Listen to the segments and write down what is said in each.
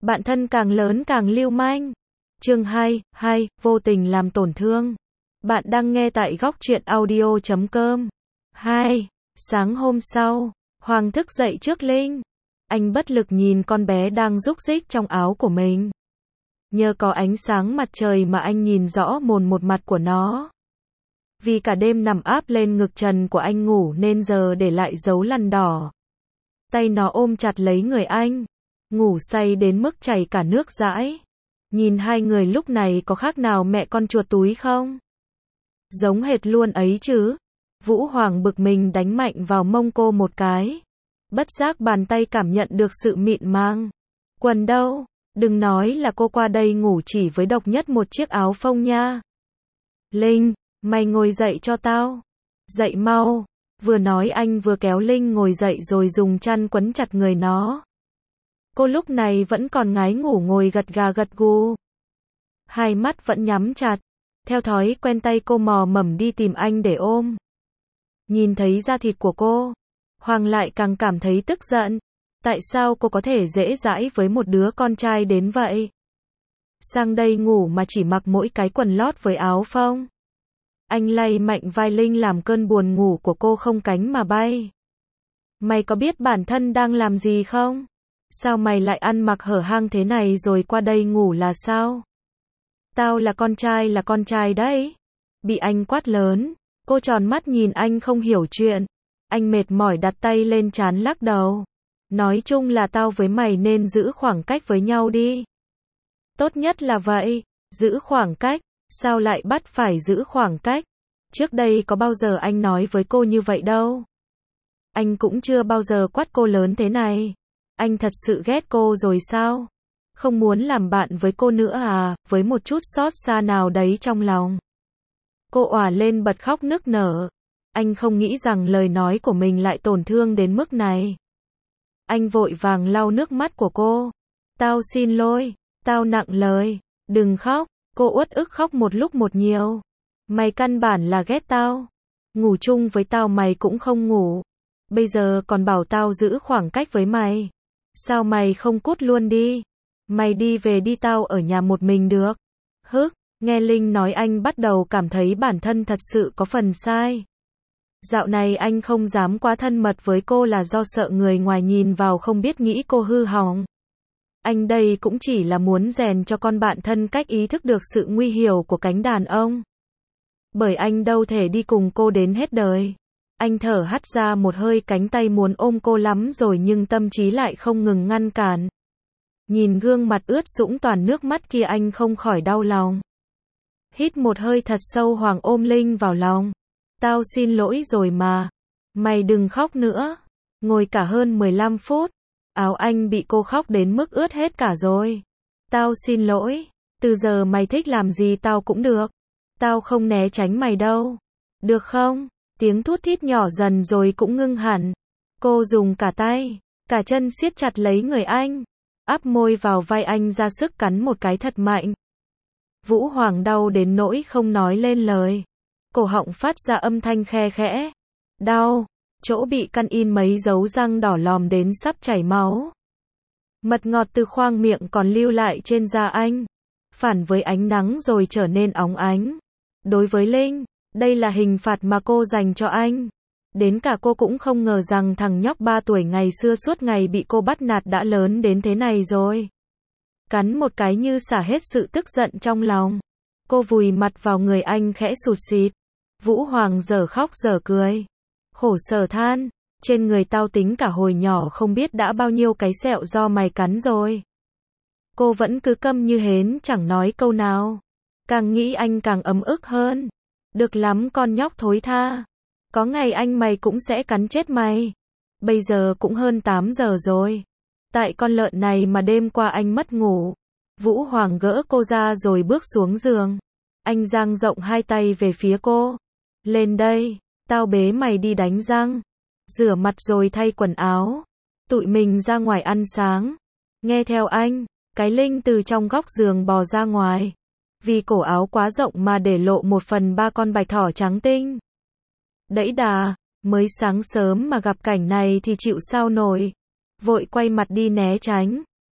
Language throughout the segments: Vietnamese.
Bạn thân càng lớn càng lưu manh. Chương 2, vô tình làm tổn thương. Bạn đang nghe tại góc truyện audio.com. 2. Sáng hôm sau, Hoàng thức dậy trước Linh. Anh bất lực nhìn con bé đang rúc rích trong áo của mình. Nhờ có ánh sáng mặt trời mà anh nhìn rõ mồn một mặt của nó. Vì cả đêm nằm áp lên ngực trần của anh ngủ nên giờ để lại dấu lằn đỏ. Tay nó ôm chặt lấy người anh. Ngủ say đến mức chảy cả nước dãi. Nhìn hai người lúc này có khác nào mẹ con chuột túi không? Giống hệt luôn ấy chứ. Vũ Hoàng bực mình đánh mạnh vào mông cô một cái. Bất giác bàn tay cảm nhận được sự mịn màng. Quần đâu? Đừng nói là cô qua đây ngủ chỉ với độc nhất một chiếc áo phông nha. Linh, mày ngồi dậy cho tao. Dậy mau. Vừa nói anh vừa kéo Linh ngồi dậy rồi dùng chăn quấn chặt người nó. Cô lúc này vẫn còn ngái ngủ ngồi gật gà gật gù. Hai mắt vẫn nhắm chặt. Theo thói quen tay cô mò mẫm đi tìm anh để ôm. Nhìn thấy da thịt của cô, Hoàng lại càng cảm thấy tức giận. Tại sao cô có thể dễ dãi với một đứa con trai đến vậy? Sang đây ngủ mà chỉ mặc mỗi cái quần lót với áo phông. Anh lay mạnh vai Linh làm cơn buồn ngủ của cô không cánh mà bay. Mày có biết bản thân đang làm gì không? Sao mày lại ăn mặc hở hang thế này rồi qua đây ngủ là sao? Tao là con trai đấy. Bị anh quát lớn, cô tròn mắt nhìn anh không hiểu chuyện. Anh mệt mỏi đặt tay lên trán lắc đầu. Nói chung là tao với mày nên giữ khoảng cách với nhau đi. Tốt nhất là vậy, giữ khoảng cách, sao lại bắt phải giữ khoảng cách? Trước đây có bao giờ anh nói với cô như vậy đâu. Anh cũng chưa bao giờ quát cô lớn thế này. Anh thật sự ghét cô rồi sao? Không muốn làm bạn với cô nữa à, với một chút xót xa nào đấy trong lòng. Cô òa lên bật khóc nức nở. Anh không nghĩ rằng lời nói của mình lại tổn thương đến mức này. Anh vội vàng lau nước mắt của cô. Tao xin lỗi, tao nặng lời, đừng khóc. Cô uất ức khóc một lúc một nhiều. Mày căn bản là ghét tao. Ngủ chung với tao mày cũng không ngủ. Bây giờ còn bảo tao giữ khoảng cách với mày. Sao mày không cút luôn đi? Mày đi về đi, tao ở nhà một mình được. Hức, nghe Linh nói anh bắt đầu cảm thấy bản thân thật sự có phần sai. Dạo này anh không dám quá thân mật với cô là do sợ người ngoài nhìn vào không biết nghĩ cô hư hỏng. Anh đây cũng chỉ là muốn rèn cho con bạn thân cách ý thức được sự nguy hiểm của cánh đàn ông. Bởi anh đâu thể đi cùng cô đến hết đời. Anh thở hắt ra một hơi, cánh tay muốn ôm cô lắm rồi nhưng tâm trí lại không ngừng ngăn cản. Nhìn gương mặt ướt sũng toàn nước mắt kia anh không khỏi đau lòng. Hít một hơi thật sâu, Hoàng ôm Linh vào lòng. Tao xin lỗi rồi mà. Mày đừng khóc nữa. Ngồi cả hơn 15 phút. Áo anh bị cô khóc đến mức ướt hết cả rồi. Tao xin lỗi. Từ giờ mày thích làm gì tao cũng được. Tao không né tránh mày đâu. Được không? Tiếng thút thít nhỏ dần rồi cũng ngưng hẳn. Cô dùng cả tay, cả chân siết chặt lấy người anh. Áp môi vào vai anh ra sức cắn một cái thật mạnh. Vũ Hoàng đau đến nỗi không nói lên lời. Cổ họng phát ra âm thanh khe khẽ. Đau, chỗ bị căn in mấy dấu răng đỏ lòm đến sắp chảy máu. Mật ngọt từ khoang miệng còn lưu lại trên da anh. Phản với ánh nắng rồi trở nên óng ánh. Đối với Linh, đây là hình phạt mà cô dành cho anh. Đến cả cô cũng không ngờ rằng thằng nhóc 3 tuổi ngày xưa suốt ngày bị cô bắt nạt đã lớn đến thế này rồi. Cắn một cái như xả hết sự tức giận trong lòng. Cô vùi mặt vào người anh khẽ sụt sịt. Vũ Hoàng dở khóc dở cười. Khổ sở than, trên người tao tính cả hồi nhỏ không biết đã bao nhiêu cái sẹo do mày cắn rồi. Cô vẫn cứ câm như hến chẳng nói câu nào. Càng nghĩ anh càng ấm ức hơn. Được lắm con nhóc thối tha. Có ngày anh mày cũng sẽ cắn chết mày. Bây giờ cũng hơn 8 giờ rồi. Tại con lợn này mà đêm qua anh mất ngủ. Vũ Hoàng gỡ cô ra rồi bước xuống giường. Anh dang rộng hai tay về phía cô. Lên đây, tao bế mày đi đánh răng. Rửa mặt rồi thay quần áo. Tụi mình ra ngoài ăn sáng. Nghe theo anh, cái Linh từ trong góc giường bò ra ngoài. Vì cổ áo quá rộng mà để lộ 1/3 con bạch thỏ trắng tinh. Đẫy đà, mới sáng sớm mà gặp cảnh này thì chịu sao nổi. Vội quay mặt đi né tránh.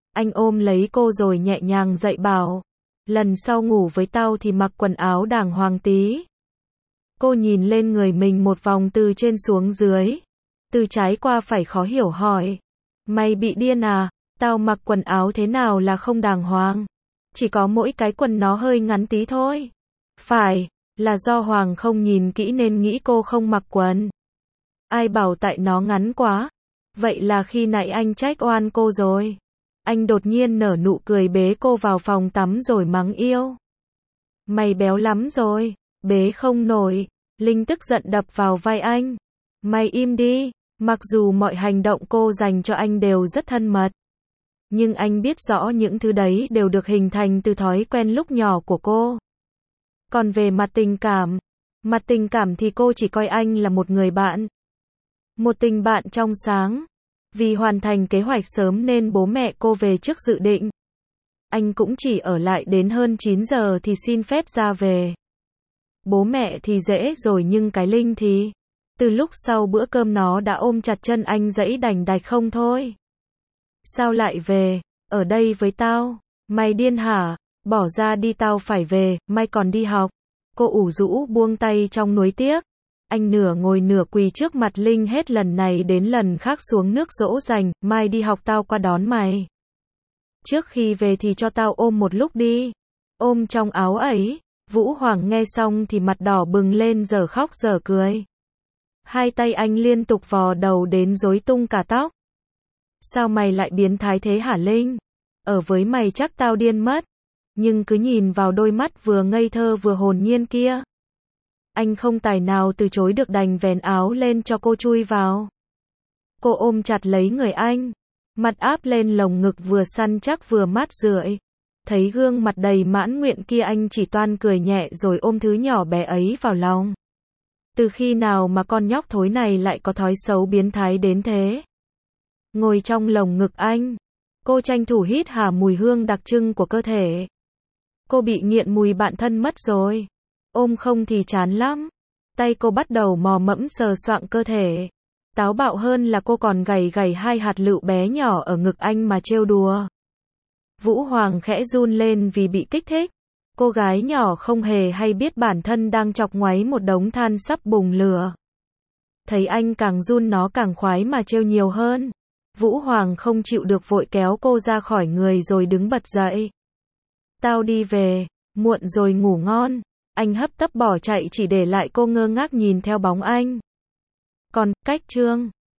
Anh ôm lấy cô rồi nhẹ nhàng dạy bảo. Lần sau ngủ với tao thì mặc quần áo đàng hoàng tí. Cô nhìn lên người mình một vòng từ trên xuống dưới. Từ trái qua phải khó hiểu hỏi. Mày bị điên à? Tao mặc quần áo thế nào là không đàng hoàng? Chỉ có mỗi cái quần nó hơi ngắn tí thôi. Phải, là do Hoàng không nhìn kỹ nên nghĩ cô không mặc quần. Ai bảo tại nó ngắn quá? Vậy là khi nãy anh trách oan cô rồi. Anh đột nhiên nở nụ cười bế cô vào phòng tắm rồi mắng yêu. Mày béo lắm rồi, bế không nổi. Linh tức giận đập vào vai anh. Mày im đi, mặc dù mọi hành động cô dành cho anh đều rất thân mật. Nhưng anh biết rõ những thứ đấy đều được hình thành từ thói quen lúc nhỏ của cô. Còn về mặt tình cảm thì cô chỉ coi anh là một người bạn. Một tình bạn trong sáng. Vì hoàn thành kế hoạch sớm nên bố mẹ cô về trước dự định. Anh cũng chỉ ở lại đến hơn 9 giờ thì xin phép ra về. Bố mẹ thì dễ rồi nhưng cái Linh thì... Từ lúc sau bữa cơm nó đã ôm chặt chân anh giãy đành đạch không thôi. Sao lại về? Ở đây với tao? Mày điên hả? Bỏ ra đi tao phải về, mai còn đi học. Cô ủ rũ buông tay trong nuối tiếc. Anh nửa ngồi nửa quỳ trước mặt Linh hết lần này đến lần khác xuống nước dỗ dành, mai đi học tao qua đón mày. Trước khi về thì cho tao ôm một lúc đi. Ôm trong áo ấy. Vũ Hoàng nghe xong thì mặt đỏ bừng lên giờ khóc giờ cười. Hai tay anh liên tục vò đầu đến rối tung cả tóc. Sao mày lại biến thái thế hả Linh? Ở với mày chắc tao điên mất. Nhưng cứ nhìn vào đôi mắt vừa ngây thơ vừa hồn nhiên kia. Anh không tài nào từ chối được đành vén áo lên cho cô chui vào. Cô ôm chặt lấy người anh. Mặt áp lên lồng ngực vừa săn chắc vừa mát rượi. Thấy gương mặt đầy mãn nguyện kia anh chỉ toan cười nhẹ rồi ôm thứ nhỏ bé ấy vào lòng. Từ khi nào mà con nhóc thối này lại có thói xấu biến thái đến thế? Ngồi trong lồng ngực anh. Cô tranh thủ hít hà mùi hương đặc trưng của cơ thể. Cô bị nghiện mùi bạn thân mất rồi. Ôm không thì chán lắm. Tay cô bắt đầu mò mẫm sờ soạng cơ thể. Táo bạo hơn là cô còn gảy gảy hai hạt lựu bé nhỏ ở ngực anh mà trêu đùa. Vũ Hoàng khẽ run lên vì bị kích thích. Cô gái nhỏ không hề hay biết bản thân đang chọc ngoáy một đống than sắp bùng lửa. Thấy anh càng run nó càng khoái mà trêu nhiều hơn. Vũ Hoàng không chịu được vội kéo cô ra khỏi người rồi đứng bật dậy. Tao đi về, muộn rồi ngủ ngon. Anh hấp tấp bỏ chạy chỉ để lại cô ngơ ngác nhìn theo bóng anh. Còn, cách Trương.